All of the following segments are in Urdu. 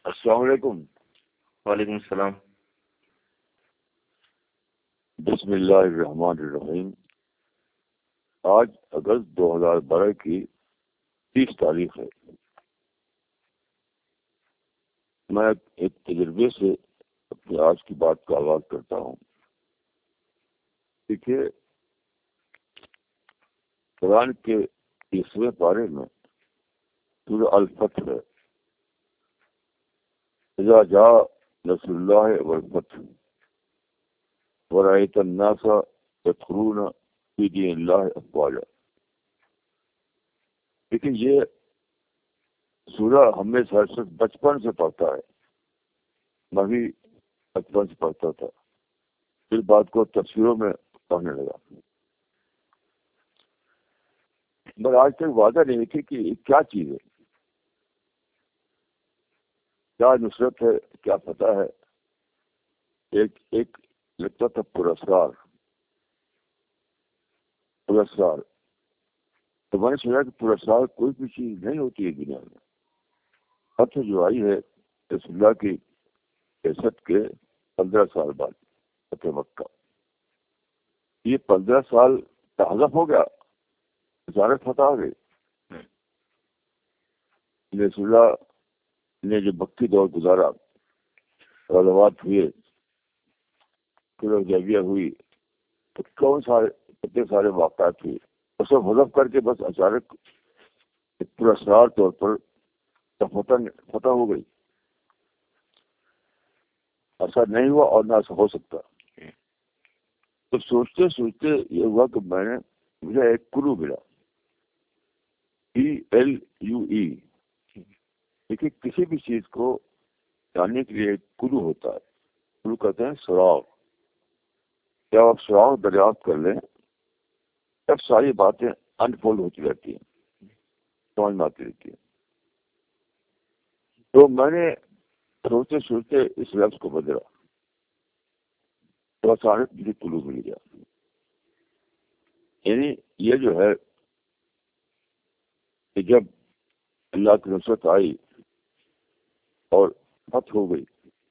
السلام علیکم. وعلیکم السلام. بسم اللہ الرحمن الرحیم. آج اگست 2012 کی 30 تاریخ ہے. میں ایک تجربے سے اپنی آج کی بات کا آغاز کرتا ہوں. دیکھیے، قرآن کے 30ویں پارے میں سورہ الفتح ہے. اذا جاء نصر اللہ والفتح ورأيت الناس يدخلون في دين اللہ افواجا. لیکن یہ سورہ ہمیں بچپن سے پڑھتا ہے. میں بھی بچپن سے پڑھتا تھا. اس بات کو تفسیروں میں پڑھنے لگا. مگر آج تک وعدہ نہیں تھی کہ یہ کیا چیز ہے، کیا نصرت ہے، کیا فتح ہے. ایک لگتا تھا پراسرار. تو میں نے سنا کہ پراسرار کوئی بھی چیز نہیں ہوتی ہے دنیا میں. فتح جو آئی ہے رسول اللہ کی بعثت کے 15 سال بعد، فتح مکہ. یہ 15 سال حذف ہو گیا، اچانک فتح آ گئی. رسول اللہ نے جو مکی دور گزارا، غزوات ہوئے، پھر حدیبیہ ہوئی، تو کتنے سارے واقعات ہوئے. اس کو حذف کر کے بس اچانک پراسرار طور پر فتح ہو گئی. ایسا نہیں ہوا اور نہ ایسا ہو سکتا. تو سوچتے سوچتے یہ ہوا کہ مجھے ایک کلو ملا، ELUE. دیکھیے، کسی بھی چیز کو جاننے کے لیے ایک کلو ہوتا ہے. کلو کہتے ہیں سراغ. جب آپ سراغ دریافت کر لیں تب ساری باتیں انفولڈ ہوتی رہتی ہیں، سمجھ میں آتی رہتی ہیں. تو میں نے سوچتے سوچتے اس لفظ کو بدلا تو اچانک مجھے کلو مل گیا. یعنی یہ جو ہے کہ جب اللہ کی نصرت آئی اور فتح ہو گئی،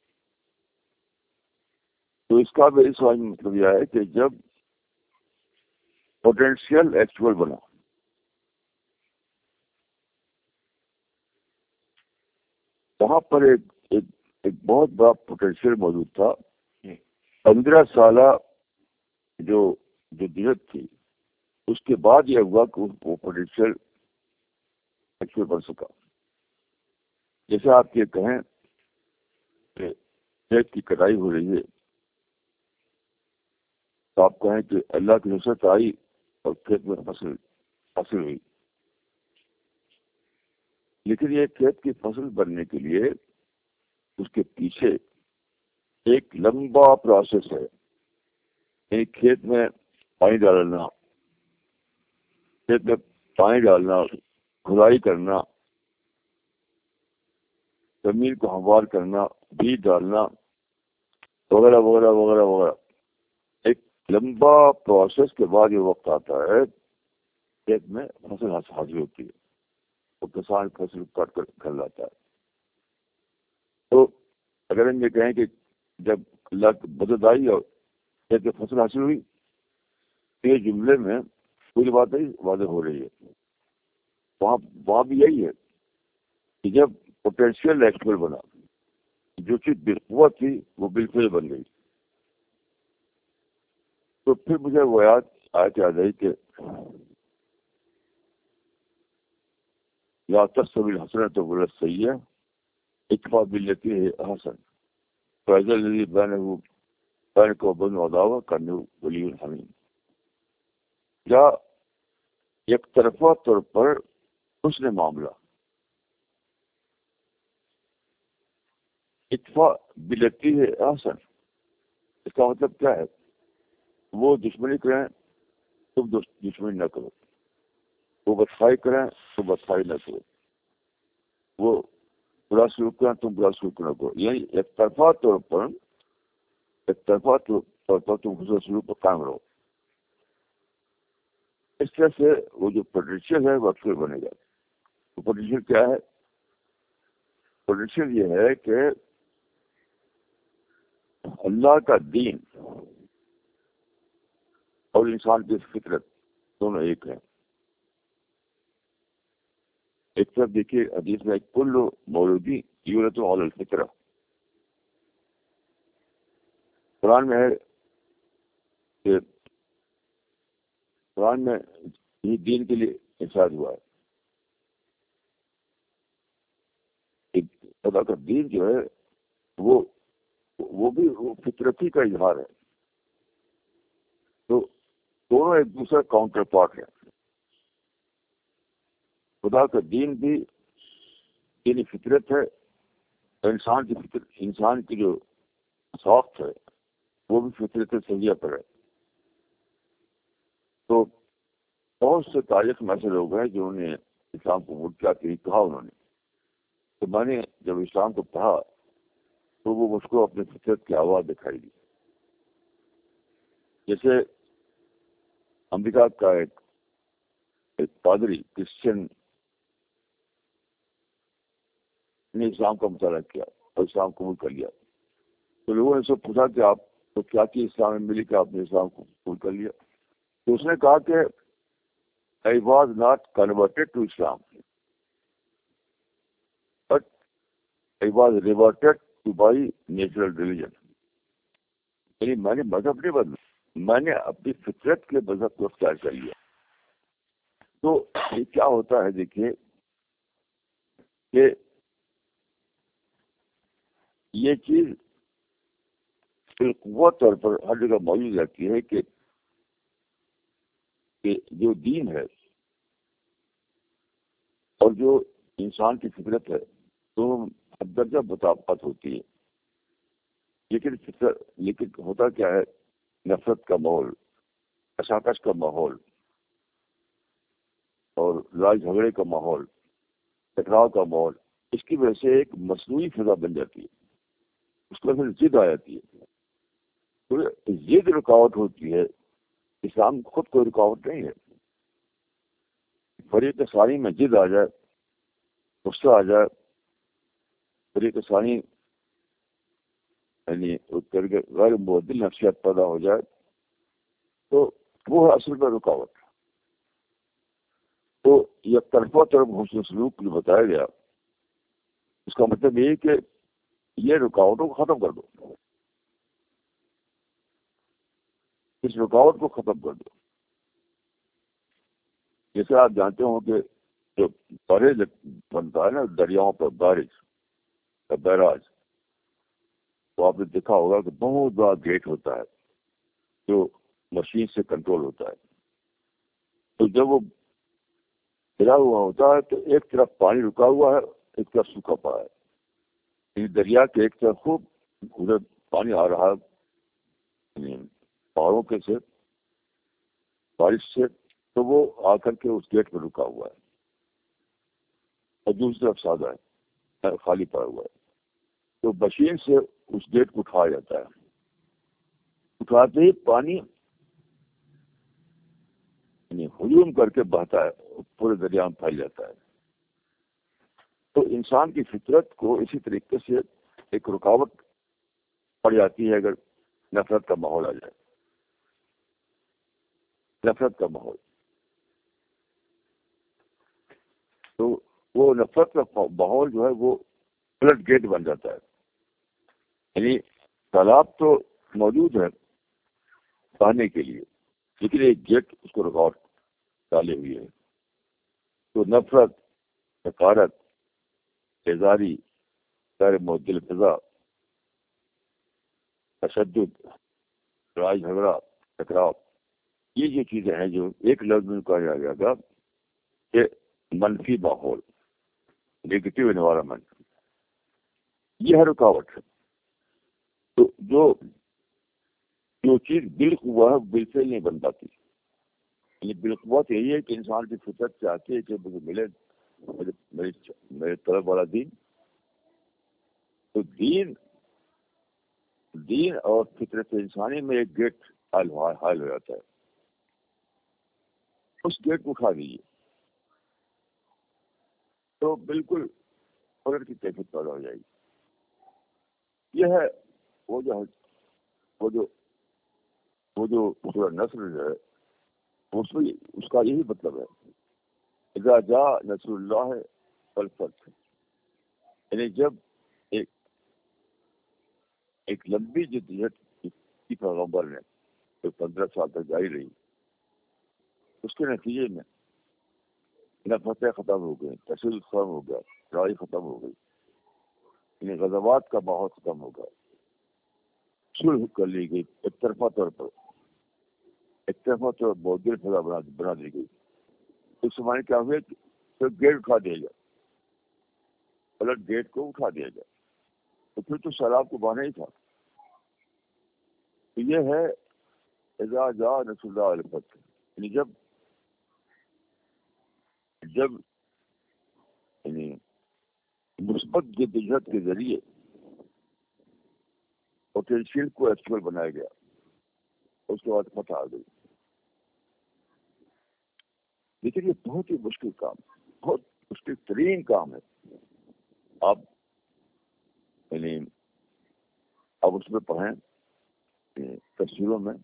تو اس کا بھی سوال مطلب یہ ہے کہ جب پوٹینشیل ایکچوئل بنا. وہاں پر ایک بہت بڑا پوٹینشیل موجود تھا. 15 سالہ جو دیت تھی، اس کے بعد یہ ہوا کہ وہ پوٹینشیل ایکچوئل بن سکا. جیسے آپ یہ کہیں کہ کھیت کی کٹائی ہو رہی ہے، تو آپ کہیں کہ اللہ کی نصرت آئی اور کھیت میں فصل ہوئی. لیکن یہ کھیت کی فصل بننے کے لیے اس کے پیچھے ایک لمبا پروسیس ہے. یعنی کھیت میں پانی ڈالنا، کھدائی کرنا، زمین کو ہموار کرنا، بیج ڈالنا، وغیرہ وغیرہ وغیرہ وغیرہ. ایک لمبا پروسیس کے بعد یہ وقت آتا ہے کھیت میں فصل حاصل ہوتی ہے، تو کسان فصل کاٹ کر گھر لاتا ہے. تو اگر ہم یہ کہیں کہ جب اللہ کی مدد آئی اور کھیت میں فصل حاصل ہوئی، تو یہ جملے میں پوری بات نہیں واضح ہو رہی ہے. وہاں بھی یہی ہے کہ جب پوٹینشیل ایکچوئل بنا، جو چیز بالقوت تھی وہ بالفعل بن گئی. تو پھر مجھے وہ آیت یاد آئی کہ لا تستوی الحسنۃ ولا السیئۃ ادفع بالتی ہی احسن فاذا الذی بینک وبینہ عداوۃ کانہ ولی حمیم. یا یک طرفہ طور پر حسن معاملہ، ادفع بالتی ہی احسن. اس کا مطلب کیا ہے؟ وہ دشمنی کریں تم دشمنی نہ کرو، وہ بدخائی کریں تو بدخائی نہ کرو، وہ برا سلوک کریں تم برا سلوک نہ کرو. یعنی ایک طرفہ طور پر تم حسن سلوک پر قائم رہو. اس طرح سے وہ جو پوٹینشیل ہے وہ اکثر بنے گا. تو پوٹینشیل کیا ہے؟ پوٹینشیل یہ ہے کہ اللہ کا دین اور انسان کی فطرت دونوں ایک ہیں. ایک طرف دیکھیے حدیث میں کل مولودی یولد علی الفطرہ، قرآن میں ہے کہ قرآن میں یہ دین کے لیے ارشاد ہوا ہے. خدا کا دین جو ہے وہ بھی فطرتی کا اظہار ہے. تو دونوں ایک دوسرے کاؤنٹر پارٹ ہے. خدا کا دین بھی دینی فطرت ہے، انسان کی جو ساخت ہے وہ بھی فطرت سیاح پر ہے. تو بہت سے تاریخ میں ایسے لوگ ہیں جنہوں نے اسلام کو کیا کہا انہوں نے. تو میں نے جب اسلام کو پڑھا تو وہ مجھ کو اپنی فطرت کی آواز دکھائی دی. جیسے امریکہ کا ایک پادری کرسچن نے اسلام کا مطالعہ کیا اور اسلام قبول کر لیا. تو لوگوں نے سب پوچھا کہ آپ کو کیا چیز اسلام میں ملی کہ آپ نے اسلام کو قبول کر لیا؟ تو اس نے کہا کہ I was not converted to Islam, but I was reverted to my natural religion. یعنی میں نے مذہب نہیں بدلا، میں نے اپنی فطرت کے مذہب کو اختیار کر لیا. تو یہ کیا ہوتا ہے دیکھیے کہ یہ چیز بالقوت طور پر ہر جگہ موجود رہتی ہے کہ جو دین ہے اور جو انسان کی فطرت ہے تو درجہ مطابقت ہوتی ہے. لیکن ہوتا کیا ہے، نفرت کا ماحول، کشاکش کا ماحول اور لڑائی جھگڑے کا ماحول، ٹکراؤ کا ماحول، اس کی وجہ سے ایک مصنوعی فضا بن جاتی ہے. اس کی وجہ سے ضد آ جاتی ہے. تو ضد رکاوٹ ہوتی ہے. اسلام خود کوئی رکاوٹ نہیں ہے. فریق ثانی میں ضد آ جائے، غصہ آ جائے، فریق ثانی یعنی غیر معدل نفسیات پیدا ہو جائے تو وہ ہے اصل میں رکاوٹ. تو یک طرفہ طرف حسن سلوک جو بتایا گیا اس کا مطلب یہ ہے کہ یہ رکاوٹوں کو ختم کر دو، اس رکاوٹ کو ختم کر دو. جیسے آپ جانتے ہوں کہ جو بیریج بنتا ہے نا دریاؤں پر، بیراج، تو آپ نے دیکھا ہوگا کہ بہت بڑا گیٹ ہوتا ہے جو مشین سے کنٹرول ہوتا ہے. تو جب وہ گرا ہوا ہوتا ہے تو ایک طرف پانی رکا ہوا ہے، ایک طرف سوکھا پڑا ہے. یعنی دریا کے ایک طرف خوب ادھر پانی آ رہا ہے پہاڑوں کے سے، بارش سے، تو وہ آ کر کے اس گیٹ پہ رکا ہوا ہے. اور دوسری طرف سادہ ہے، خالی پڑا ہوا ہے. تو مشین سے اس گیٹ کو اٹھایا جاتا ہے. اٹھاتے ہی پانی ہجوم کر کے بہتا ہے، پورے دریا میں پھیل جاتا ہے. تو انسان کی فطرت کو اسی طریقے سے ایک رکاوٹ پڑ جاتی ہے اگر نفرت کا ماحول آ جائے. نفرت کا ماحول، تو وہ نفرت کا ماحول جو ہے وہ فلڈ گیٹ بن جاتا ہے. یعنی تالاب تو موجود ہے بہنے کے لیے، لیکن ایک گیٹ اس کو رکاوٹ ڈالے ہوئی ہے. تو نفرت، حقارت، بیزاری، غیر معدل فضا، تشدد، لڑائی جھگڑا، ٹکراؤ، یہ جو چیزیں ہیں جو ایک لفظ میں کہا جائے گا کہ منفی ماحول، نیگیٹو انوائرمنٹ، یہ ہے رکاوٹ. تو جو چیز بالقوہ ہے بالفعل نہیں بن پاتی. یعنی بالقوت یہی ہے کہ انسان کی فطرت چاہتی ہے کہ مجھے ملے میرے طلب والا دین. تو دین اور فطرت انسانی میں ایک گیٹ حائل ہو جاتا ہے. اس گیٹ کو اٹھا دیجیے تو بالکل فخر کی کیفیت پیدا ہو جائے گی. یہ ہے وہ جو سورہ نصر ہے اس کا یہی مطلب ہے. اذا جاء نصر اللہ والفتح، یعنی جب ایک لمبی جدوجہد کی پیغمبر نے جو 15 سال تک جاری رہی، اس کے نتیجے میں نہ فتح ختم ہو گئی، تشدد ختم ہو گیا، لڑائی ختم ہو گئی، یعنی غزوات کا ماحول ختم ہو گیا، صلح کر لی گئی ایک طرفہ طور پر بہت فضا بنا دی گئی. اس زمانے کیا ہوئے کہ گیٹ اٹھا دیا گیا، پلٹ گیٹ کو اٹھا دیا گیا، تو پھر تو سیلاب کو بہانا ہی تھا. تو یہ ہے اذا جاء نصر اللہ والفتح، یعنی جب یعنی مثبت جدوجہد کے ذریعے پوٹینشیل کو ایکچوئل بنایا گیا، اس کے بعد فتح آ گئی. لیکن یہ بہت ہی مشکل کام، بہت مشکل ترین کام ہے. آپ یعنی اب اس میں پڑھیں تفسیروں میں،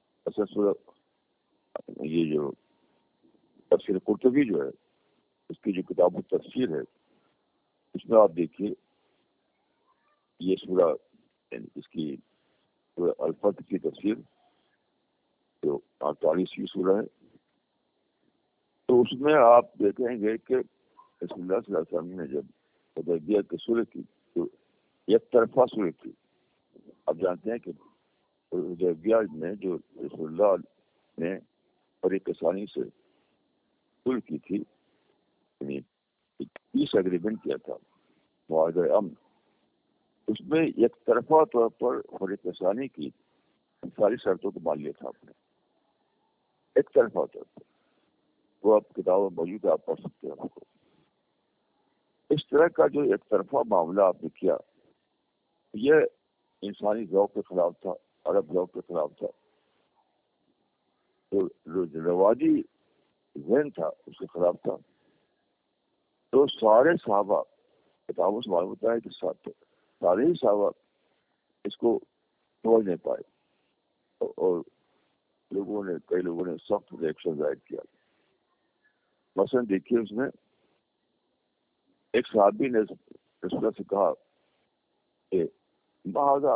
یہ جو تفسیر قرطبی جو ہے، اس کی جو کتاب التفسیر ہے، اس میں آپ دیکھیے یہ سورہ اس کی سورہ الفتح کی تفسیر جو 48ویں سورہ ہے، تو اس میں آپ دیکھیں گے کہ رسول اللہ صلی اللہ علیہ وسلم نے جب حدیبیہ کی صلح کی تو ایک طرفہ صلح کی. آپ جانتے ہیں کہ حدیبیہ میں جو رسول اللہ نے فریق ثانی سے صلح کی تھی، یعنی پیس ایگریمنٹ کیا تھا، معاہدہ امن، اس میں ایک طرفہ طور پر فریق ثانی کی ساری شرطوں کو مان لیا تھا آپ نے، ایک طرفہ طور پر. وہ آپ کتابوں موجود ہے، آپ پڑھ سکتے ہیں اس کو. اس طرح کا جو ایک طرفہ معاملہ آپ نے کیا، یہ انسانی ذوق کے خلاف تھا، عرب ذوق کے خلاف تھا. تو جو رواجی ذہن تھا اس کے خلاف تھا. تو سارے صحابہ، کتابوں سے معلوم ہوتا ہے کہ سارے ہی صحابہ اس کو سمجھ نہیں پائے، اور کئی لوگوں نے سخت ریئیکشن ظاہر کیا. مثلا دیکھیے اس میں ایک صحابی نے رسول اللہ سے کہا کہ ماذا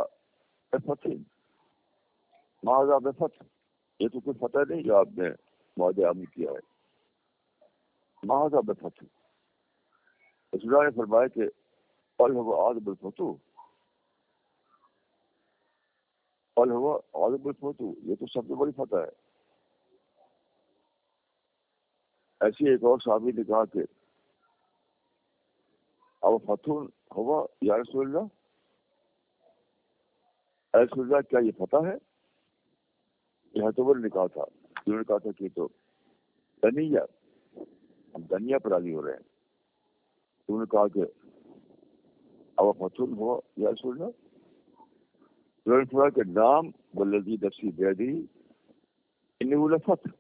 بفتح، یہ تو کوئی فتح نہیں جو آپ نے معاہدہ امن کیا ہے. ماذا بفتح، رسول اللہ نے فرمایا کہ قل هو عاذ بالفتوح، قل هو عاذ بالفتوح، یہ تو سب سے بڑی فتح ہے. ایسی ایک اور صحابی نے کہا کہ اب فتح ہوا یا رسول اللہ، اے رسول اللہ کیا یہ فتح ہے؟ یہ تو نے کہا تھا، انہوں نے کہا تھا کہ تو دنیا، ہم دنیا پر راضی ہو رہے ہیں. انہوں نے کہا کہ اب فتح ہوا یا رسول اللہ، انہوں نے کہا کہ نام والذی نفسی بیدی انہ لفتح،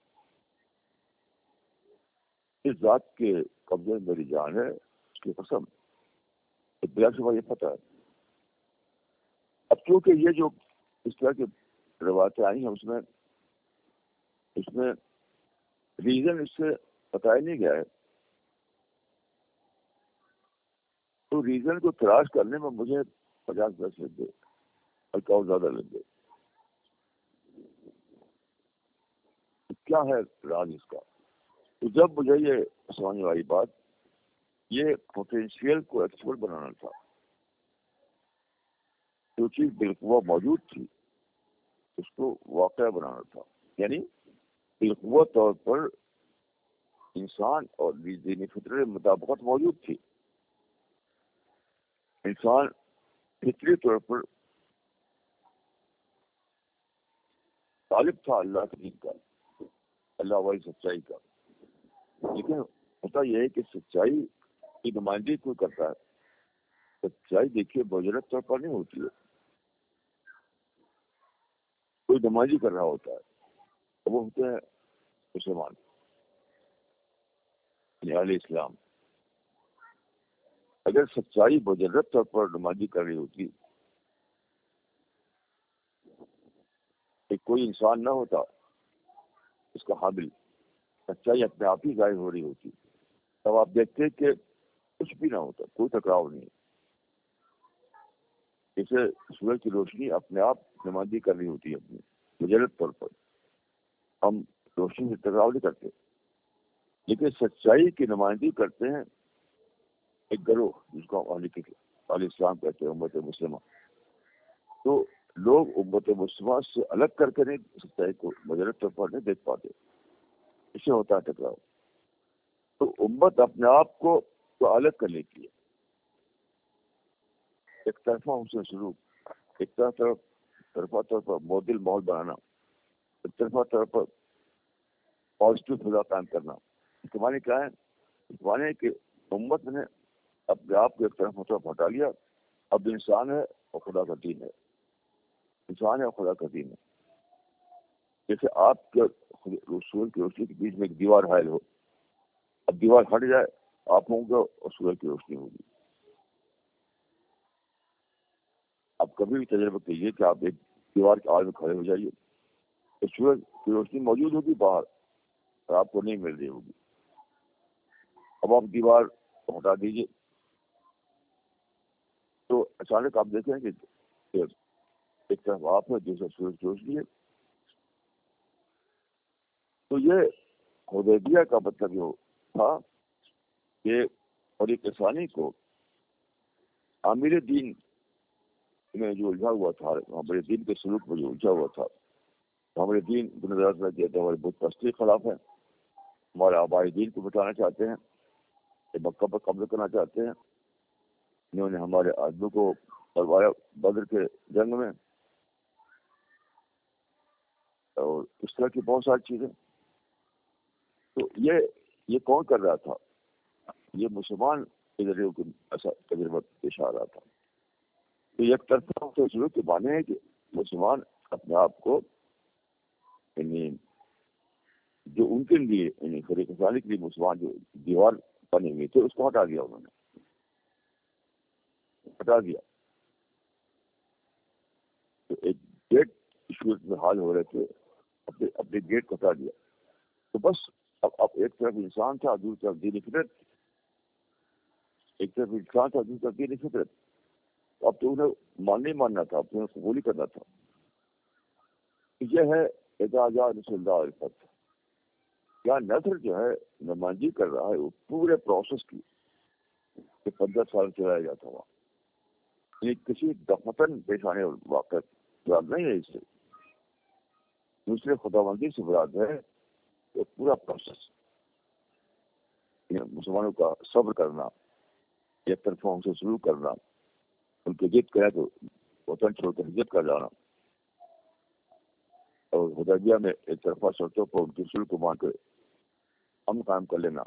اس ذات کے قبضے میں میری جان ہے، اس کی قسم، بلا شبہ یہ فتح ہے. اب کیونکہ یہ جو اس طرح کی روایتیں آئی ہیں اس میں ریزن اس سے بتایا نہیں گیا ہے. تو ریزن کو تلاش کرنے میں مجھے 50 برس لگ گئے، بلکہ اور زیادہ لگ گئے. کیا ہے راز اس کا؟ تو جب مجھے یہ سمجھ والی بات، یہ پوٹینشیل کو ایکچوئل بنانا تھا، جو چیز بالقوہ موجود تھی اس کو واقعہ بنانا تھا. یعنی بالقوہ طور پر انسان اور دینی فطرت مطابقت موجود تھی. انسان فطری طور پر طالب تھا اللہ کے دین کا، اللہ والی سچائی کا. لیکن ہوتا یہ ہے کہ سچائی کی نمائندگی کوئی کرتا ہے. سچائی دیکھیے بجرت طور پر نہیں ہوتی ہے، کوئی نمائندگی کر رہا ہوتا ہے، وہ ہوتے ہیں مسلمان، یعنی اہل اسلام. اگر سچائی مجرد طور پر نمائندگی کر رہی ہوتی کہ کوئی انسان نہ ہوتا اس کا حامل، سچائی اپنے آپ ہی ظاہر ہو رہی ہوتی، تب آپ دیکھتے کہ کچھ بھی نہ ہوتا، کوئی ٹکراؤ نہیں. جیسے سورج کی روشنی اپنے آپ نمائندگی کر رہی ہوتی ہے اپنی مجرد طور پر، ہم روشنی سے ٹکراؤ نہیں کرتے، لیکن سچائی کی نمائندگی کرتے ہیں ایک گروہ جس کو ہم علیہ السلام کہتے ہیں، امت مسلمہ. تو لوگ امت مسلمہ سے الگ کر کے نہیں سچائی کو مجرد طور پر نہیں دیکھ پاتے، اس سے ہوتا ہے ٹکراؤ. تو امت اپنے آپ کو الگ کرنے کی ہے، ایک طرفہ حسن سلوک، ایک طرفہ طور پر معدل ماحول بنانا، ایک طرفہ طور پر پازیٹو فضا قائم کرنا. اس کے معنی کیا ہے؟ اس معنی ہے کہ امت نے اپنے آپ کو ایک طرف ہٹا لیا، اب انسان ہے اور خدا کا دین ہے، انسان ہے اور خدا کا دین ہے. جیسے آپ کے سورج کی روشنی کے بیچ میں ایک دیوار حائل ہو، اب دیوار ہٹ جائے آپ ہوں گے اور سورج کی روشنی ہوگی. آپ کبھی بھی تجربہ کیجیے کہ آپ ایک دیوار کے آڑ میں کھڑے ہو جائیے تو سورج کی روشنی موجود ہوگی باہر اور آپ کو نہیں مل رہی ہوگی. اب آپ دیوار کو ہٹا دیجیے تو اچانک آپ دیکھیں کہ ایک طرف آپ ہے دوسرا سورج کی روشنی ہے. تو یہ حدیبیہ کا مطلب یہ تھا کہ طریق ثانی کو عامل دین میں جو الجھا ہوا تھا، ہمارے دین کے سلوک میں جو الجھا ہوا تھا، ہمارے دین بنیاد میں کہتے ہیں ہمارے بت پرستی کے خلاف ہے، ہمارے آبائی دین کو بچانا چاہتے ہیں، مکہ پر قبضہ کرنا چاہتے ہیں، انہوں نے ہمارے آدمیوں کو مروایا بدر کے جنگ میں، اور اس طرح کی بہت ساری چیزیں. تو یہ کون کر رہا تھا؟ یہ مسلمان کے ذریعے کو ایسا تجربہ پیش آ رہا تھا. تو ایک طرفہ ضرورت کے معنی ہے کہ مسلمان اپنے آپ کو یعنی جو ان کے لیے یعنی طریق ثانی کے لیے مسلمان جو دیوار بنے ہوئے تھے اس کو ہٹا دیا، انہوں نے ہٹا دیا. تو ایک گیٹ صورت میں حال ہو رہے تھے، اپنے گیٹ کو ہٹا دیا. تو بس اب ایک طرف انسان تھا، دوسری طرف دین فطرت، ایک طرف انسان تھا دوسری طرف دین فطرت. اب تو انہیں نہیں ماننا تھا، اب تو انہیں قبول ہی کرنا تھا. یہ ہے اذا جاء نصر اللہ والفتح. کیا نصر جو ہے نمائندگی کر رہا ہے وہ پورے پروسیس کی کہ 15 سال چلایا جاتا ہوا، یعنی کسی دفتن پیش آنے واقع مراد نہیں ہے. اس سے دوسرے خداوندی سے مراد ہے کہ پورا پروسیس مسلمانوں کا صبر کرنا، ایک طرفہ ان سے شروع کرنا، ان کی جد کرے تو وطن چھوڑ کر ہجرت کر جانا، اور حدیبیہ میں ایک طرفہ شرطوں پر ان کی شروع کو مان کر ہم قائم کر لینا.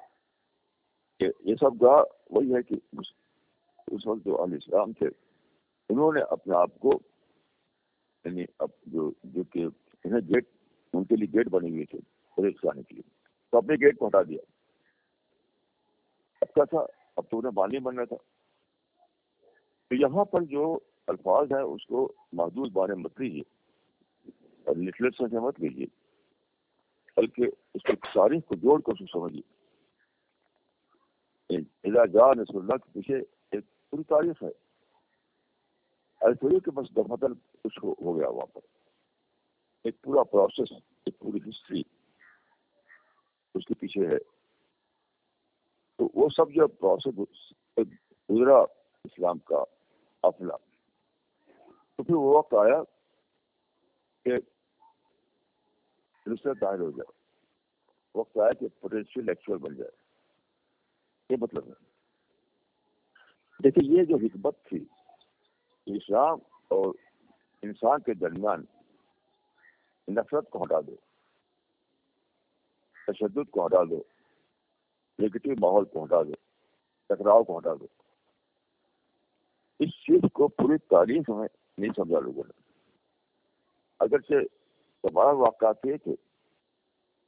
یہ سب کا وہی ہے کہ اس وقت جو علیہ السلام تھے انہوں نے اپنے آپ کو یعنی اب جو کہ انہیں گیٹ ان کے لیے گیٹ بنے ہوئے تھے طریق ثانی کے لیے، تو اپنے گیٹ کو ہٹا دیا. اب کیا تھا؟ اب تو انہیں بانی بننا تھا. تو یہاں پر جو الفاظ ہیں اس کو محدود بانے مت لیجیے اور لٹریچر سے مت لیجیے، بلکہ اس کی تاریخ کو جوڑ کر اس کو سمجھیے. اذا جاء نصر اللہ کے پیچھے ایک پوری تاریخ ہے. ایسے تھوڑی کہ بس دفتر کچھ ہو گیا وہاں پر، ایک پورا پروسیس، ایک پوری ہسٹری اس کے پیچھے ہے. تو وہ سب جو پروسیس گزرا اسلام کا افلا، تو پھر وہ وقت آیا کہ نصرت ظاہر ہو جائے، وقت آیا کہ پوٹینشیل ایکچوئل بن جائے. یہ مطلب ہے. دیکھیے یہ جو حکمت تھی اسلام اور انسان کے درمیان، نفرت کو ہٹا دو، تشدد کو ہٹا دو، نگیٹو ماحول کو ہٹا دو، ٹکراؤ کو ہٹا دو. اس چیز کو پوری تاریخ میں نہیں سمجھا لوگوں نے. اگرچہ تمام واقعات یہ تھے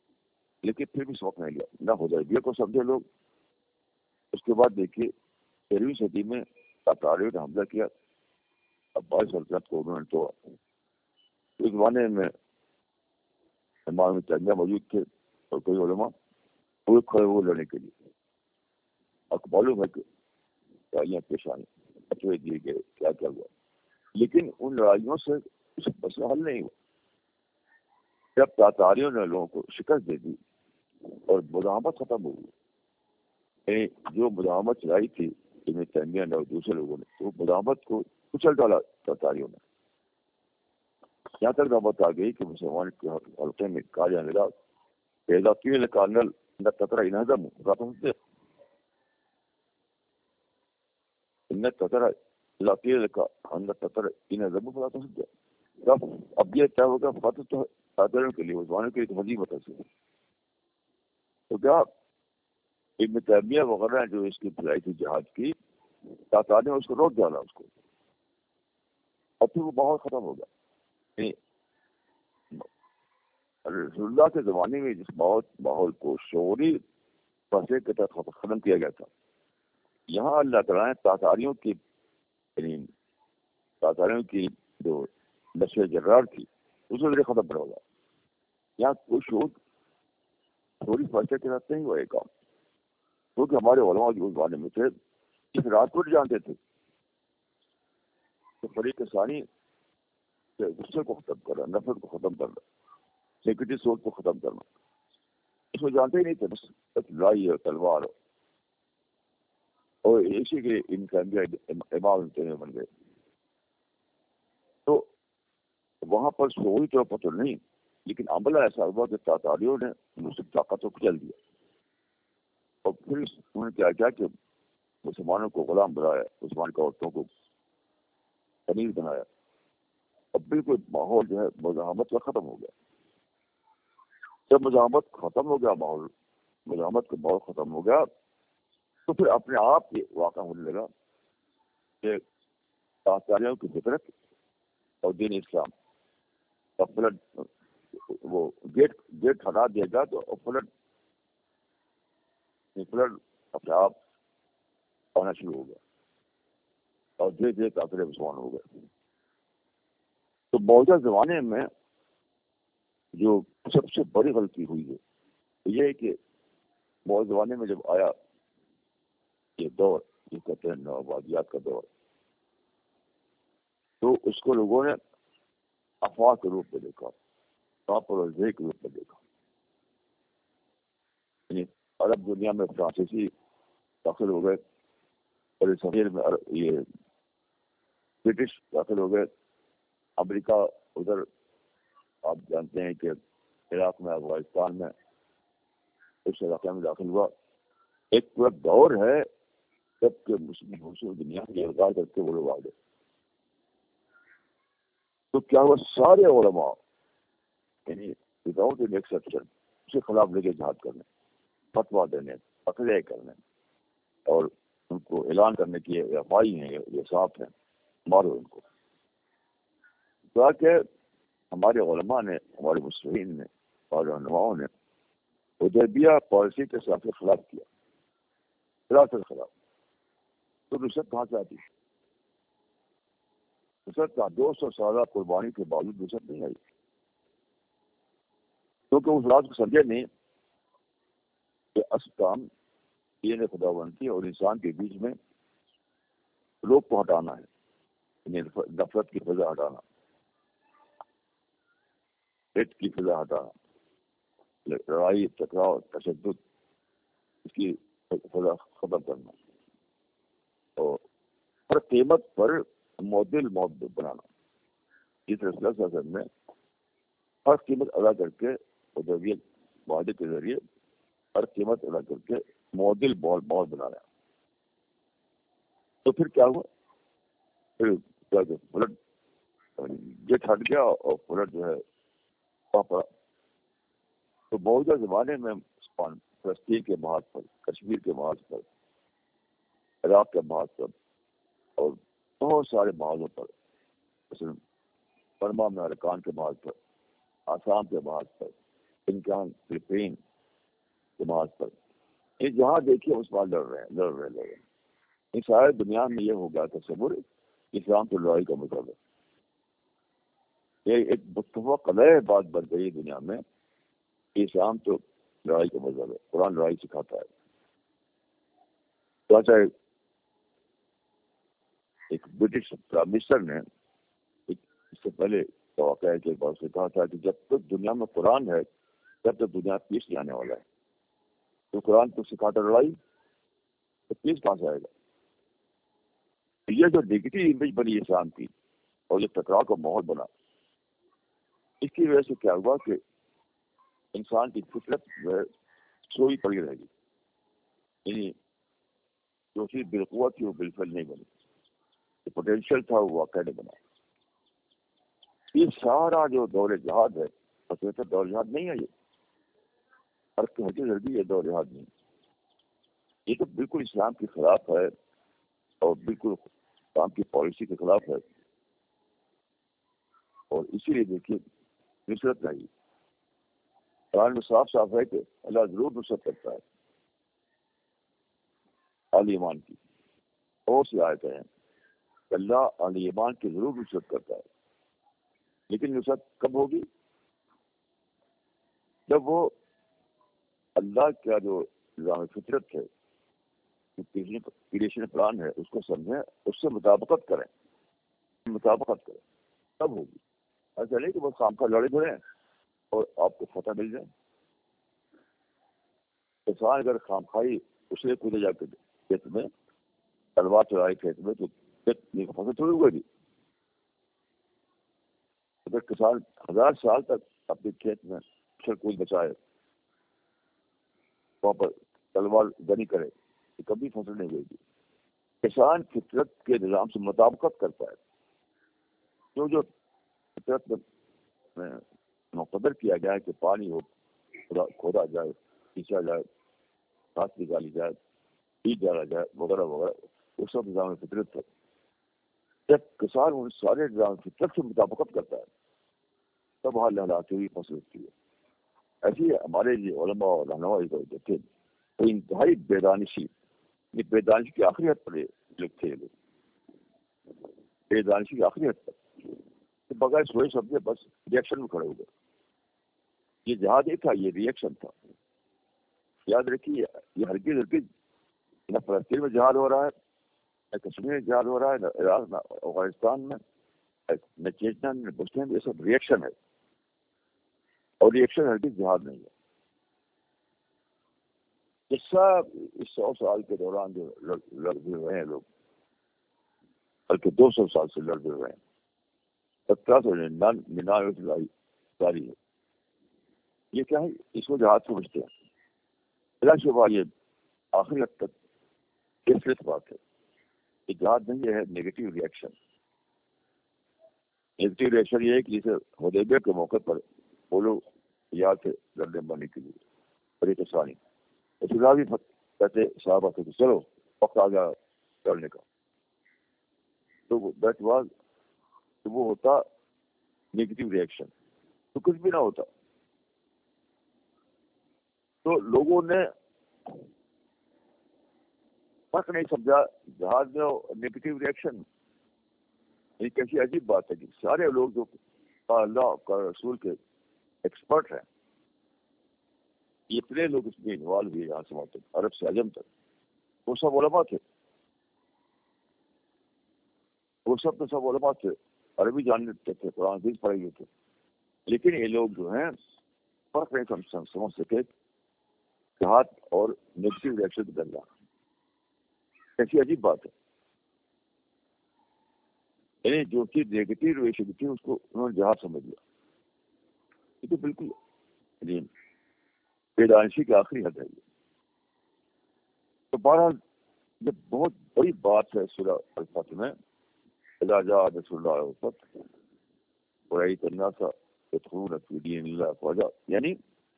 لیکن پھر بھی سوچ نہیں لیا. نہ حدیبیہ کو سمجھے لوگ، اس کے بعد دیکھیے 13ویں صدی میں تاتاریوں نے حملہ کیا. عباسی سلطنت کو انہوں نے توڑا. اس زمانے میں امام تیمیہ موجود تھے اور کئی علماء پورے کھڑے ہوئے لڑنے کے لیے. آپ کو معلوم ہے کہ لڑائیاں پیش آئیں, فتوے دیے گئے, کیا کیا ہوا, لیکن ان لڑائیوں سے اس مسئلہ حل نہیں ہوا. جب تاتاریوں نے لوگوں کو شکست دے دی اور مزاحمت ختم ہو گئی, یعنی جو مزاحمت چلائی تھی ابن تیمیہ نے اور دوسرے لوگوں نے, تو مزاحمت کو کچل ڈالا تاتاریوں نے. یہاں تک نوبت آ گئی کہ مسلمان کے حلقے میں کہا جانے لگا پیدا کیے کارنل نہ تترا انہضم سمجھتے ان تترا لاکیل کا اندر تتر انہضم بلا سمجھتے. اب یہ کیا ہوگا, فتح تو تاتاریوں کے لیے, مسلمانوں کے لیے تو حدیث ہے. تو کیا ابن تیمیہ وغیرہ نے جو اس کی ابتدائی تھی جہاد کی, تاتاریوں نے اس کو روک ڈالا اس کو, اور پھر وہ ماحول ختم ہو گیا. رسول اللہ کے زمانے میں جس ماحول کو شعوری فیصلے کے تحت ختم کیا گیا تھا, یہاں اللہ تعالیٰ نے تاتاریوں کی جو نشر جرار تھی اس میں ختم کر ہوگا. یہاں کوئی شعوری فیصلے کے تحت نہیں ہوا یہ کام, کیونکہ ہمارے علماء جو اس زمانے میں تھے اس رات کو نہیں جانتے تھے. تو فریق ثانی غصے کو ختم کرنا, نفرت کو ختم کرنا, سیکرٹری سوچ کو ختم کرنا, اس کو جانتے ہی نہیں تھے. بس لڑائی اور تلوار اور اسی کے ان کا امام بن گئے. تو وہاں پر شعوری طور پر تو نہیں, لیکن عملہ ایسا ہوا کہ تاتاریوں نے مسلم طاقت کو کچل دیا, اور پھر انہوں نے کیا کہ مسلمانوں کو غلام بنایا, مسلمان کی عورتوں کو قمیض بنایا, اب بالکل ماحول جو ہے مزاحمت کا ختم ہو گیا. جب مزاحمت ختم ہو گیا, مزاحمت کا ماحول ختم ہو گیا, تو پھر اپنے آپ یہ واقع ہونے لگا کہ تاتاریوں کی فطرت اور دین اسلام کا پلٹ, وہ گیٹ ہٹا دیا گیا تو پلٹ اپنے آپ آنا شروع ہو گیا, اور دھیرے دھیرے تاتارے مسلمان ہو گئے. تو موجودہ زمانے میں جو سب سے بڑی غلطی ہوئی ہے یہ ہے کہ موجودہ زمانے میں جب آیا یہ دور جو کہتے ہیں نوآبادیات کا دور, تو اس کو لوگوں نے افواہ کے روپ میں دیکھا, پاپولر کے روپ میں دیکھا. یعنی عرب دنیا میں فرانسیسی داخل ہو گئے, اور سفیر میں یہ برٹش داخل ہو گئے, امریکہ ادھر آپ جانتے ہیں کہ عراق میں, افغانستان میں, اس علاقے میں داخل ہوا. ایک پورا دور ہے جب کہ مسلم دنیا میں اظہار کر کے وہ لوگ آ گئے. تو کیا ہوا, سارے علماء یعنی وداؤٹ این ایکسیپشن اس کے خلاف لے کے جہاد کرنے, فتویٰ دینے, تقریر کرنے, اور ان کو اعلان کرنے کی یہ افواہی ہیں, یہ صاف ہیں, مارو ان کو. کہ ہمارے علماء نے, ہمارے مسلمین نے, اور علماؤں نے حدیبیہ پالیسی کے ساتھ خلاف کیا, خلاف. تو نصرت کہاں سے آتی؟ نصرت کا 200 سالہ قربانی کے باوجود نصرت نہیں آئی, کیونکہ اس رات کو سمجھے نہیں کہ اصل کام یہ خداوندی اور انسان کے بیچ میں روک کو ہٹانا ہے, نفرت کی فضا ہٹانا, پیٹ کی فضا ہٹانا, لڑائی, ٹکراؤ, تشدد, اس کی فضا ختم کرنا, اور ہر قیمت پر معدل بنانا. اس رسول اللہ صلی اللہ علیہ وسلم نے ہر قیمت ادا کر کے حدیبیہ معاہدے کے ذریعے ہر قیمت ادا کر کے معدل ماحول بنایا. تو پھر کیا ہوا, پھر فلٹ جیٹ ہٹ گیا اور فلٹ جو ہے وہاں پڑا. تو موجودہ زمانے میں فلسطین کے محاذ پر, کشمیر کے محاذ پر, عراق کے محاذ پر, اور بہت سارے محاذوں پر, مثلا برما میں ارکان کے محاذ پر, آسام کے محاذ پر, انکان فلپین کے محاذ پر, یہ جہاں دیکھیے اس بار لڑ رہے ہیں. اس سارے دنیا میں یہ ہو گیا تصور اسلام تو لڑائی کا مذہب ہے. یہ ایک متفق علیہ بات بن گئی دنیا میں کہ اسلام تو لڑائی کا مذہب ہے, قرآن لڑائی سکھاتا ہے. تو اچھا ایک برٹش پرائم منسٹر نے اس سے پہلے واقعہ ہے کہ بات سے کہا تھا کہ جب تک دنیا میں قرآن ہے تب تک دنیا پیس نہیں آنے والا ہے. تو قرآن تو سکھاتا لڑائی تو پیس کہاں سے آئے گا؟ یہ جو نگیٹو امیج بنی اسلام کی اور یہ ٹکراؤ کا ماحول بنا, اس کی وجہ سے کیا ہوا کہ انسان کی فطرت سوئی پڑی رہے گی. یعنی جو چیز بالقوت تھی وہ بالفعل نہیں بنی, جو پوٹینشیل تھا وہ واقع نہیں بنا. یہ سارا جو دور جہاد ہے حقیقت دور جہاد نہیں ہے, یہ فرق کی وجہ سے یہ دور جہاد نہیں. یہ تو بالکل اسلام کے خلاف ہے اور بالکل اسلام کی پالیسی کے خلاف ہے. اور اسی لیے دیکھیے نصرت نہیں, قرآن میں صاف صاف ہے کہ اللہ ضرور نصرت کرتا ہے. اہل ایمان کی اور سی آیتیں ہیں کہ اللہ اہل ایمان کی ضرور نصرت کرتا ہے. لیکن نصرت کب ہوگی؟ جب وہ اللہ کا جو نظام فطرت ہے, کریشن پلان ہے, اس کو سمجھیں, اس سے مطابقت کریں تب ہوگی. ایسا نہیں کہ بس کام کا لڑے بڑھیں اور آپ کو فتح مل جائے. کسان اگر خام خائی اسے کودے جا کے کھیت میں تلوار چلائے کھیت میں تو فصل تھوڑی ہوگی. اگر کسان 1000 سال تک اپنے کھیت میں فصل کود بچائے, وہاں پر تلوار گنی کرے تو کبھی فصل نہیں ہوگی. کسان فطرت کے نظام سے مطابقت کرتا ہے. جو فطرت میں مقدر کیا گیا ہے کہ پانی ہو, کھودا جائے, کھینچا جائے, گھاس نکالی جائے, بیج ڈالا جائے وغیرہ وغیرہ, وہ سب نظام فطرت ہے. جب کسان ان سارے نظام فطرت سے مطابقت کرتا ہے تب وہاں لہلاتی ہوئی فصل ہوتی ہے. ایسی ہمارے لیے علماء اور رہنما جو تھے وہ انتہائی بیدانشی, یہ بیدانشی کی آخری حد پر لوگ تھے. بیدانشی کی آخری حد پر بغیر سوچ سمجھے بس ریئیکشن میں کھڑے ہو گئے. یہ جہاد نہیں تھا, یہ ریئیکشن تھا. یاد رکھیے یہ ہرگز نہ فلسطین میں جہاد ہو رہا ہے, نہ کشمیر میں جہاد ہو رہا ہے, نہ عراق, نہ افغانستان میں, نہ چیچنا, نہ بوسنیا میں. یہ سب ریئیکشن ہے اور ریئیکشن ہرگز جہاد نہیں ہے. یہ سب اس 100 سال کے دوران جو لڑتے ہوئے ہیں لوگ, بلکہ 200 سال سے لڑتے ہوئے ہیں, 1799 جاری ہے. یہ کیا ہے؟ اس کو جہاد سمجھتے ہیں. بلا شبہ یہ آخری حد تک کیفیت بات ہے. یہ جہاد نہیں ہے نیگیٹو ریئیکشن. نیگیٹو ریئیکشن یہ ہے کہ جسے حدیبیہ کے موقع پر وہ لوگ یاد تھے لڑنے مرنے کے لیے, اور یہ کسانی خدا بھی کہتے صحابہ تھے کہ چلو وقت آ گیا لڑنے کا. تو دیٹ واز وہ ہوتا نیگیٹو ریئیکشن, تو کچھ بھی نہ ہوتا. تو لوگوں نے فرق نہیں سمجھا جہاد میں نیگیٹو ریئیکشن. یہ کیسی عجیب بات ہے کہ سارے لوگ جو اللہ کا رسول کے ایکسپرٹ ہیں, یہ اتنے لوگ اس میں انوالو ہوئے یہاں سے وہاں تک, عرب سے عجم تک, وہ سب علماء تھے. وہ سب علماء تھے, عربی جانتے تھے, قرآن حدیث پڑھے ہوئے تھے. لیکن یہ لوگ جو ہیں فرق نہیں سمجھ سکے جہاد اور نیگیٹو ریئیکشن کے درمیان. ایسی عجیب بات ہے. یعنی جو چیز نیگیٹو ریئیکشن تھی اس کو انہوں نے جہاد سمجھ لیا. یہ تو بالکل بیدانشی کی آخری حد ہے. یہ تو بہرحال یہ بہت بڑی بات ہے سورہ الفتح میں, اذا جاء نصر اللہ والفتح ورأيت الناس يدخلون في دين الله افواجا. یعنی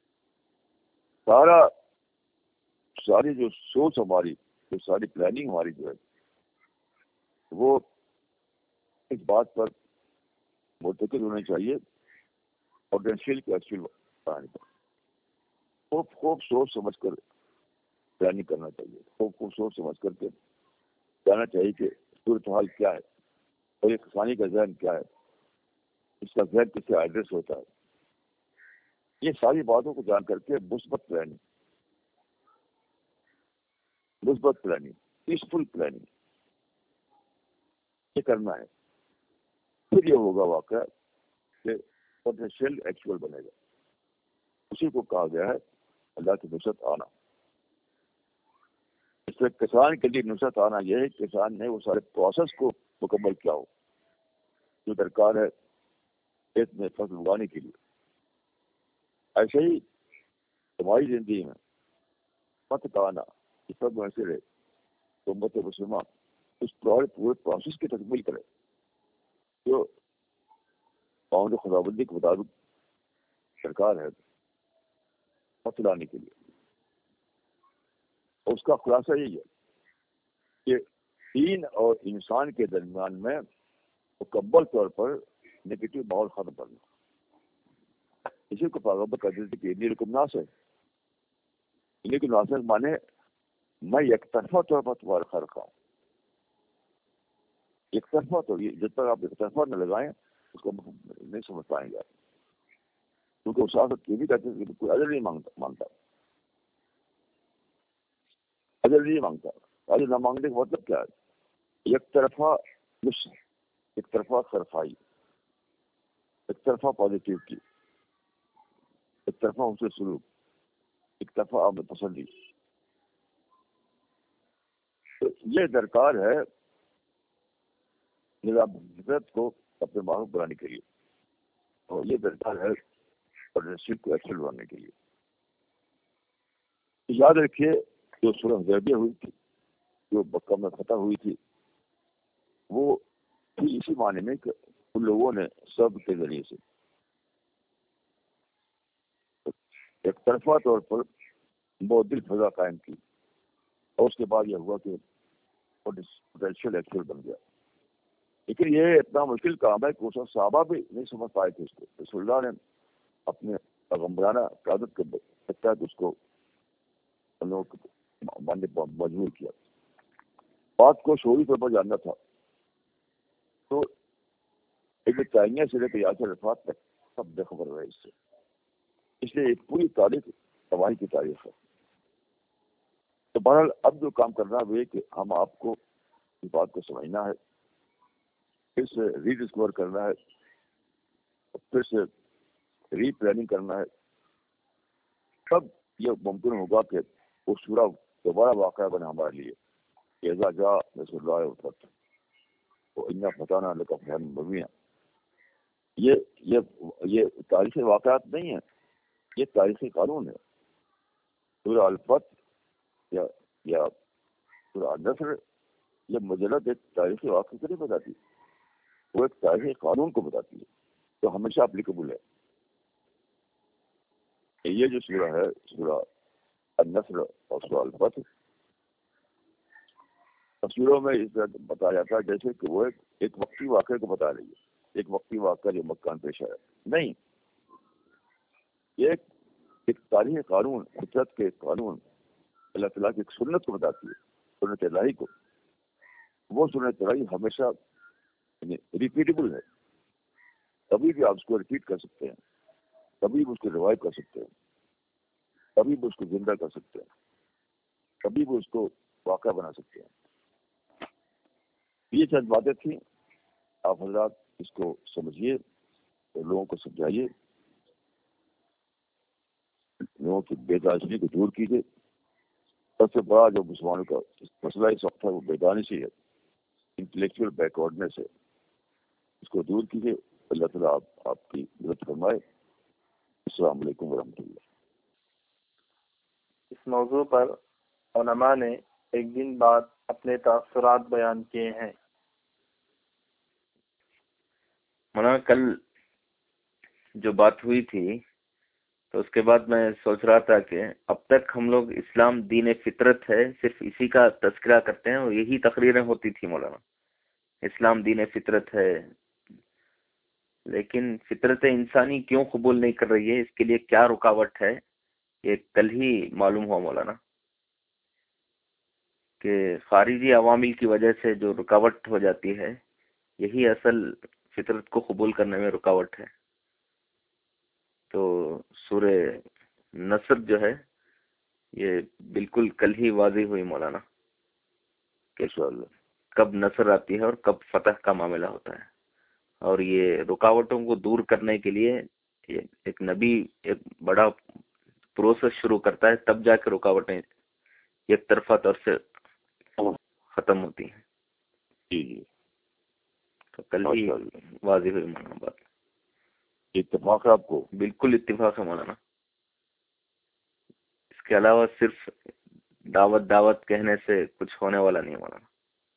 ساری جو سوچ ہماری, جو ساری پلاننگ ہماری جو ہے وہ اس بات پر مرتکز ہونا چاہیے پوٹینشیل کے ایکچوئل بنانے پر. خوب سوچ سمجھ کر پلاننگ کرنا چاہیے, خوب سوچ سمجھ کر کے جاننا چاہیے کہ صورتحال کیا ہے اور یہ کسانی کا ذہن کیا ہے، اس کا ذہن کس سے ایڈریس ہوتا ہے. یہ ساری باتوں کو جان کر کے مثبت پلاننگ پیسفل پلاننگ یہ کرنا ہے. پھر یہ ہوگا واقعہ کہ پوٹینشیل ایکچوئل بنے گا. اسی کو کہا گیا ہے اللہ کی نصرت آنا. اس میں کسان کے لیے نصرت آنا یہ ہے کہ کسان نے وہ سارے پروسیس کو مکمل کیا ہو جو درکار ہے کھیت میں فصل اگانے کے لیے. ایسے ہی تمہاری زندگی میں مت کہنا کہ سب ایسے رہے تو امت مسلمہ اس پورے پروسیس کی تکمیل کرے جو قانون خداوندی کے مطابق سرکار ہے فصل لانے کے لیے. اس کا خلاصہ یہی ہے کہ دین اور انسان کے درمیان میں مکمل طور پر نگیٹو ماحول ختم کرنا. اسی کو پیغمبر کہتے تھے کہ نیلکم ناصر. نیلکم ناصر مانے میں یک طرفہ طور پر تمہارا خیر خواہ ہوں. ایک طرفہ تو جب تک آپ ایک طرفہ نہ لگائیں اس کو نہیں سمجھ پائیں گے. کیونکہ اس آخر یہ بھی کہتے ہیں کہ کوئی اجر نہیں مانگتا. اجر نہیں مانگتا. اجر نہ مانگنے کا مطلب کیا ہے؟ ایک طرفہ نصح، ایک طرفہ خیرخواہی، ایک طرفہ پازیٹیوٹی، ایک طرفہ حسن سلوک، ایک طرفہ عام پسندی. تو یہ درکار ہے نظام حکومت کو اپنے معروف بنانے کے لیے، اور یہ درکار ہے پارٹنرشپ کو ایکسل بنانے کے لیے. یاد رکھیے جو سورہ حدیبیہ ہوئی تھی، جو مکہ میں فتح ہوئی تھی، وہ تھی اسی معنی میں کہ ان لوگوں نے سب کے ذریعے سے ایک طرفہ طور پر معدل فضا قائم کی، اور اس کے بعد یہ ہوا کہ پوٹینشیل ایکچوئل بن گیا. لیکن یہ اتنا مشکل کام ہے کہ اس وقت صحابہ بھی نہیں سمجھ پائے تھے اس کو. رسول اللہ نے اپنے پیغمبرانہ قیادت کے تحت اس کو ہم لوگوں کو ماننے پر مجبور کیا. بات کو شعوری طور پر جاننا تھا تو ایک چائنیا سے لے کے یاسر عرفات تک سب بے خبر رہے اس سے. اس لیے ایک پوری تاریخ تباہی کی تاریخ ہے. تو بہرحال اب جو کام کرنا ہے وہ یہ کہ ہم آپ کو اس بات کو سمجھنا ہے، پھر سے ری ڈسکور کرنا ہے، پھر سے ری پلاننگ کرنا ہے. تب یہ ممکن ہوگا کہ وہ سورہ دوبارہ واقعہ بنے ہمارے لیے. اذا جاء نصر اللہ والفتح وانا فتحنا لک فتحا مبینا. یہ تاریخی واقعات نہیں ہیں، یہ تاریخی قانون ہے. سورہ الفتح یا سورہ النصر یہ مجرد ایک تاریخی واقعے کو نہیں بتاتی، وہ ایک تاریخی قانون کو بتاتی ہے جو ہمیشہ اپلیکیبل ہے. یہ جو سورہ ہے سورہ النصر اور سورہ الفتح، تصویروں میں اس طرح بتایا جاتا ہے جیسے کہ وہ ایک وقتی واقعے کو بتا رہی ہے، ایک وقتی واقعہ جو مکہ میں پیش آیا. نہیں، یہ ایک تاریخی قانون، فطرت کے قانون، اللہ تعالیٰ کی ایک سنت کو بتاتی ہے، سنت الہی کو. وہ سنت الہی ہمیشہ ریپیٹیبل ہے. کبھی بھی آپ اس کو ریپیٹ کر سکتے ہیں، کبھی بھی اس کو ریوائو کر سکتے ہیں، کبھی بھی اس کو زندہ کر سکتے ہیں، کبھی بھی اس کو واقعہ بنا سکتے ہیں. یہ چند باتیں تھیں. آپ حضرات اس کو سمجھیے اور لوگوں کو سمجھائیے، لوگوں کی بیدانشی کو دور کیجیے. سب سے بڑا جو مسلمانوں کا مسئلہ اس وقت ہے وہ بیدانشی ہے، انٹلیکچوئل بیکورڈنیس ہے. اس کو دور کیجیے. اللہ تعالیٰ آپ کی مدد فرمائے. السلام علیکم ورحمۃ اللہ. اس موضوع پر علماء نے ایک دن بعد اپنے تاثرات بیان کیے ہیں. مولانا کل جو بات ہوئی تھی تو اس کے بعد میں سوچ رہا تھا کہ اب تک ہم لوگ اسلام دین فطرت ہے صرف اسی کا تذکرہ کرتے ہیں اور یہی تقریریں ہوتی تھی مولانا، اسلام دین فطرت ہے. لیکن فطرت انسانی کیوں قبول نہیں کر رہی ہے، اس کے لیے کیا رکاوٹ ہے، یہ کل ہی معلوم ہوا مولانا کہ خارجی عوامل کی وجہ سے جو رکاوٹ ہو جاتی ہے یہی اصل فطرت کو قبول کرنے میں رکاوٹ ہے. تو سورہ نصر جو ہے یہ بالکل کل ہی واضح ہوئی مولانا کہ کب نصر آتی ہے اور کب فتح کا معاملہ ہوتا ہے. اور یہ رکاوٹوں کو دور کرنے کے لیے ایک نبی ایک بڑا پروسیس شروع کرتا ہے، تب جا کے رکاوٹیں ایک طرفہ طور سے ختم ہوتی ہیں. جی تو کل ہی واضح ہوئی مولانا بات. اتفاق ہے آپ کو؟ بالکل اتفاق ہے مولانا. اس کے علاوہ صرف دعوت کہنے سے کچھ ہونے والا نہیں ہے مولانا.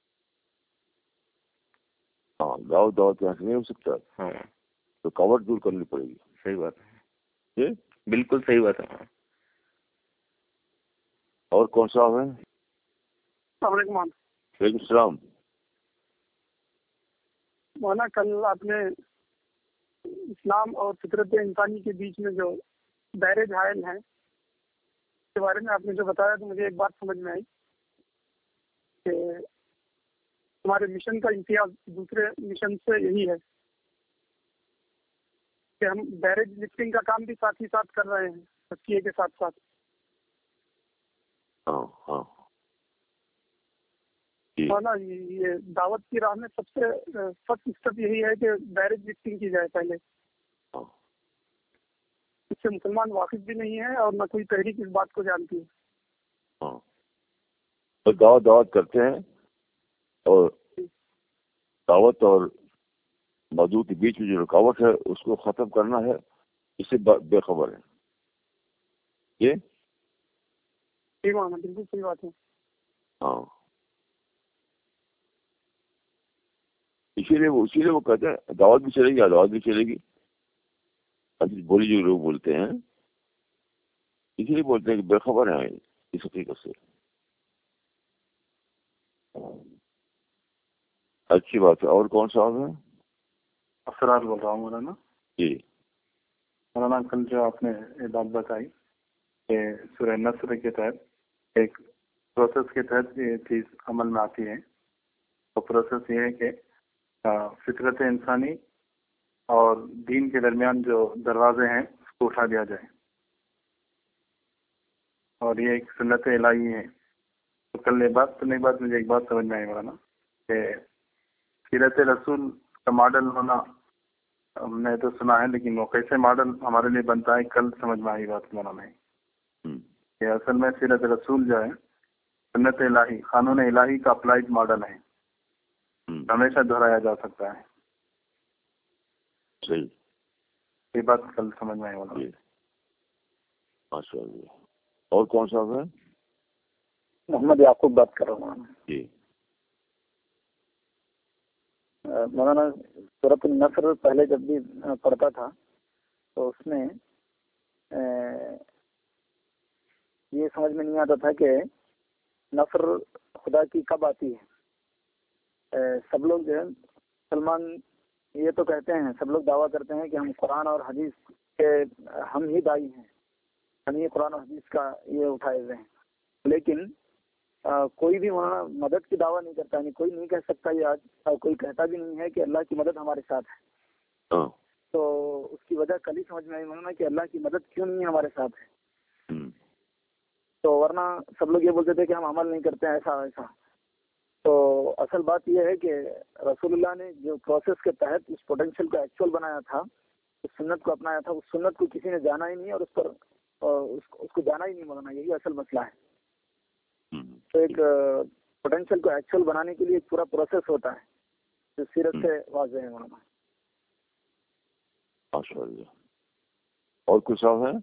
ہاں دعوت ایسے نہیں ہو سکتا. ہاں تو کاوٹ دور کرنی پڑے گی. صحیح بات ہے، بالکل صحیح بات ہے مولانا. اور کون سا ہے؟ السلام علیکم. وعلیکم السلام. مولانا کل آپ نے اسلام اور فطرت انسانی کے بیچ میں جو بیرج حائل ہیں اس کے بارے میں آپ نے جو بتایا تو مجھے ایک بات سمجھ میں آئی کہ ہمارے مشن کا امتیاز دوسرے مشن سے یہی ہے کہ ہم بیرج لفٹنگ کا کام بھی ساتھ ہی ساتھ کر رہے ہیں تزکیے کے ساتھ ساتھ. ہاں مولانا یہ دعوت کی راہ میں سب سے فرسٹ اسٹیپ یہی ہے کہ بیرج لفٹنگ کی جائے پہلے. اس سے مسلمان واقف بھی نہیں ہے اور نہ کوئی تحریک اس بات کو جانتی ہے. تو دعوت کرتے ہیں اور دعوت اور موضوع کے بیچ میں جو رکاوٹ ہے اس کو ختم کرنا ہے، اس سے بے خبر ہے. یہ ٹھیک ہے بالکل صحیح بات ہے. ہاں اسی لیے وہ کہتے ہیں دعوت بھی چلے گی دعوت بھی چلے گی. بولی جو لوگ بولتے ہیں اسی لیے بولتے ہیں کہ بے خبر ہیں اس حقیقت سے. اچھی بات ہے. اور کون سا ہے؟ افسرات بول رہا ہوں مولانا. جی مولانا کل جو آپ نے یہ بات بتائی کہ سورہ نصر کے تحت ایک پروسیس کے تحت یہ چیز عمل میں آتی ہے. تو پروسیس یہ ہے کہ فطرت انسانی اور دین کے درمیان جو دروازے ہیں اس کو اٹھا دیا جائے، اور یہ ایک سنت الہی ہے. تو کل یہ بات سننے کے بعد مجھے ایک بات سمجھ میں آئی مولانا کہ سیرت رسول کا ماڈل ہونا ہم نے تو سنا ہے، لیکن وہ کیسے ماڈل ہمارے لیے بنتا ہے کل سمجھ میں آئی بات مولانا کہ اصل میں سیرت رسول جو ہے سنت الہی قانون الہی کا اپلائڈ ماڈل ہے، ہمیشہ دہرایا جا سکتا ہے. صحیح. یہ بات کل سمجھ میں آئی مولانا. ماشاء اللہ. اور کون سا ہے؟ محمد یعقوب بات کر رہا ہوں. جی مولانا سورۃ النصر پہلے جب بھی پڑھتا تھا تو اس میں یہ سمجھ میں نہیں آتا تھا کہ نصر خدا کی کب آتی ہے. سب لوگ جو ہے مسلمان یہ تو کہتے ہیں، سب لوگ دعویٰ کرتے ہیں کہ ہم قرآن اور حدیث کے ہم ہی دائی ہیں، ہم ہی قرآن اور حدیث کا یہ اٹھائے ہوئے ہیں، لیکن کوئی بھی مولانا مدد کی دعویٰ نہیں کرتا. یعنی کوئی نہیں کہہ سکتا یہ آج، اور کوئی کہتا بھی نہیں ہے کہ اللہ کی مدد ہمارے ساتھ ہے. تو اس کی وجہ کل ہی سمجھ میں آئی مولانا کہ اللہ کی مدد کیوں نہیں ہمارے ساتھ ہے. تو ورنہ سب لوگ یہ بولتے تھے کہ ہم عمل نہیں کرتے ہیں ایسا ایسا. تو اصل بات یہ ہے کہ رسول اللہ نے جو پروسیس کے تحت اس پوٹینشیل کو ایکچوئل بنایا تھا، اس سنت کو اپنایا تھا، اس سنت کو کسی نے جانا ہی نہیں اور اس پر اس کو جانا ہی نہیں مولانا. یہی اصل مسئلہ ہے. تو ایک پوٹینشیل کو ایکچوئل بنانے کے لیے ایک پورا پروسیس ہوتا ہے جو سیرت سے واضح ہے مولانا. ماشاء اللہ. اور کچھ اور ہے؟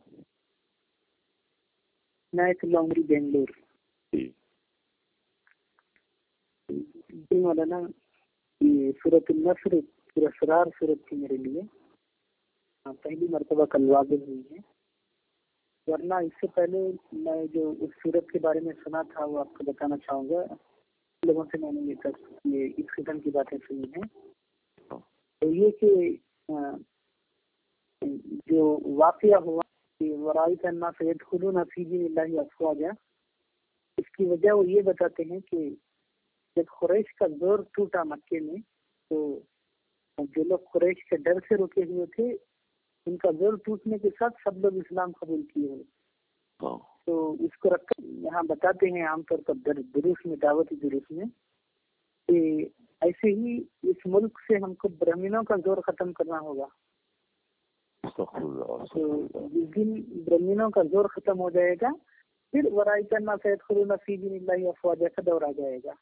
نائک اللہ عمری بنگلور. جی مولانا یہ سورۃ النصر پورا سرار سورت تھی میرے لیے، پہلی مرتبہ کل واضح ہوئی ہے. ورنہ اس سے پہلے میں جو اس سورت کے بارے میں سنا تھا وہ آپ کو بتانا چاہوں گا. لوگوں سے میں نے یہ اس قسم کی باتیں سنی ہیں. تو یہ کہ جو واقعہ ہوا کہ ورائت الناس يدخلون في دين الله افواجا، اس کی وجہ وہ یہ بتاتے ہیں کہ جب قریش کا زور ٹوٹا مکے میں تو جو لوگ قریش کے ڈر سے رکے ہوئے تھے ان کا زور ٹوٹنے کے ساتھ سب لوگ اسلام قبول کیے ہوئے. تو اس کو رکھ کر یہاں بتاتے ہیں عام طور پر دروس میں، دعوتی دروس میں، کہ ایسے ہی اس ملک سے ہم کو برہمنوں کا زور ختم کرنا ہوگا. تو جس دن برہمنوں کا زور ختم ہو جائے گا پھر ورائت الناس يدخلون في دين الله افواجا کا دور آ جائے گا.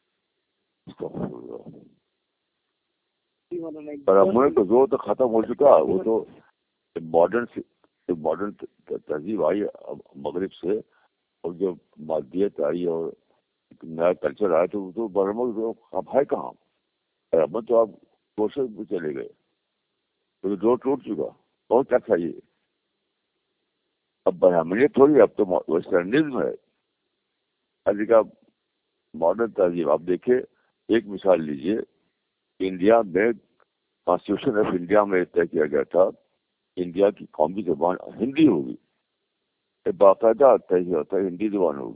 برہمن کا زور تو ختم ہو چکا. وہ تو ماڈرن تہذیب آئی مغرب سے، اور جو مادیت آئی اور نیا کلچر آیا تو برہمن اب ہے کہاں. برہمن تو اب کوشش میں چلے گئے تو زور ٹوٹ چکا. بہت کیا چاہیے اب برہمنیت تھوڑی، اب تو ویسٹرنزم ہے. ابھی کا ماڈرن تہذیب آپ دیکھیں. ایک مثال لیجیے، انڈیا میں کانسٹیٹیوشن آف انڈیا میں طے کیا گیا تھا انڈیا کی قومی زبان ہندی ہوگی. باقاعدہ طے ہوتا ہے ہندی زبان ہوگی،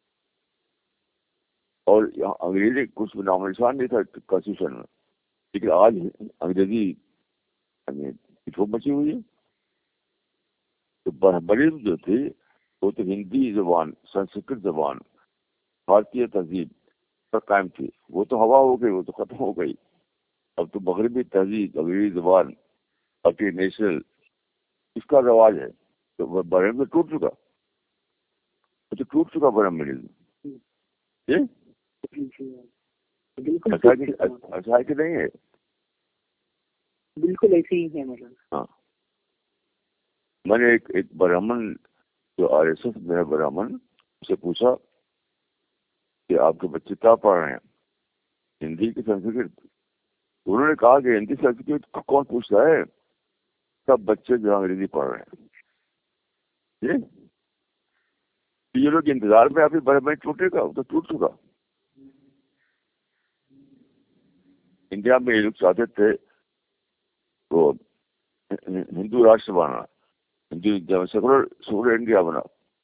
اور یہاں انگریزی کچھ بھی نام نشان نہیں تھا کانسٹیٹیوشن میں. لیکن آج انگریزی پچھو مچی ہوئی ہے. تو برہمنزم جو تھی وہ تو ہندی زبان، سنسکرت زبان، بھارتیہ تہذیب پر قائم تھی. وہ تو ہوا ہو گئی، وہ تو ختم ہو گئی. اب تو مغربی تہذیب، انگریزی زبان، ملٹی نیشنل، اس کا رواج ہے. تو برہمنزم ٹوٹ چکا، وہ تو ٹوٹ چکا برہمنزم. اچھا ہے کہ نہیں ہے؟ بالکل ایسے ہی ہے مولانا. ہاں، میں نے ایک برہمن جو آر ایس ایس میں ہے برہمن، اسے پوچھا کہ آپ کے بچے کیا پڑھ رہے ہیں، ہندی کی سنسکرت؟ انہوں نے کہا کہ ہندی سنسکرت کون پوچھتا ہے، سب بچے جو انگریزی پڑھ رہے ہیں. یہ لوگ انتظار میں ابھی برہمن ٹوٹے گا، وہ تو ٹوٹ چکا. انڈیا میں یہ لوگ چاہتے تھے وہ ہندو راشٹر بنا، سیکولر انڈیا بنا.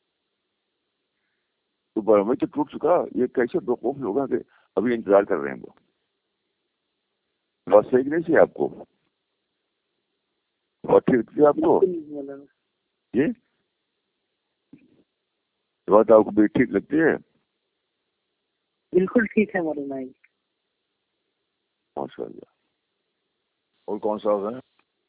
تو برہمن تو ٹوٹ چکا. یہ کیسے بیوقوف لوگ ہیں کہ ابھی انتظار کر رہے ہیں. وہ بات صحیح نہیں سی آپ کو؟ بات ٹھیک تھی آپ کو؟ جی بات آپ کو بھی ٹھیک لگتی ہے؟ بالکل ٹھیک ہے مولانا. ماشاء اللہ. اور کون سا ہے؟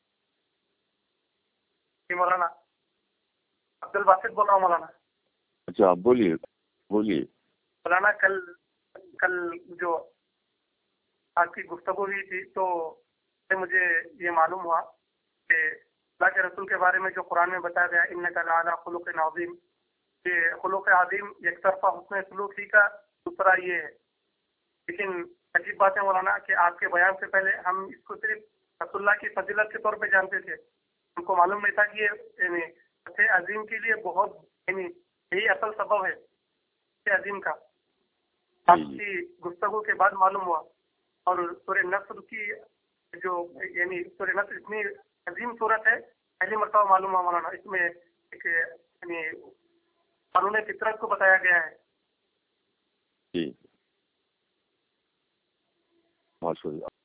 مولانا عبد الباسط بول رہا ہوں مولانا. اچھا بولیے مولانا. کل جو آپ کی گفتگو ہوئی تھی تو مجھے یہ معلوم ہوا کہ اللہ کے رسول کے بارے میں جو قرآن میں بتایا گیا انک لعلی خلق عظیم، یہ خلق عظیم یک طرفہ حسن سلوک ہی کا دوسرا یہ ہے. لیکن عجیب بات ہے مولانا کہ آپ کے بیان سے پہلے ہم اس کو صرف رسول اللہ کی فضیلت کے طور پہ جانتے تھے. ہم کو معلوم نہیں تھا کہ یہ یعنی خلق عظیم کے لیے بہت یعنی یہی اصل سبب ہے خلق عظیم کا. آپ کی گفتگو کے بعد معلوم ہوا. اور سورہ نصر کی جو یعنی سورہ نصر اتنی عظیم صورت ہے، پہلی مرتبہ معلوم ہوا مولانا. اس میں ایک یعنی قانون فطرت کو بتایا گیا ہے. جی ماشاء اللہ.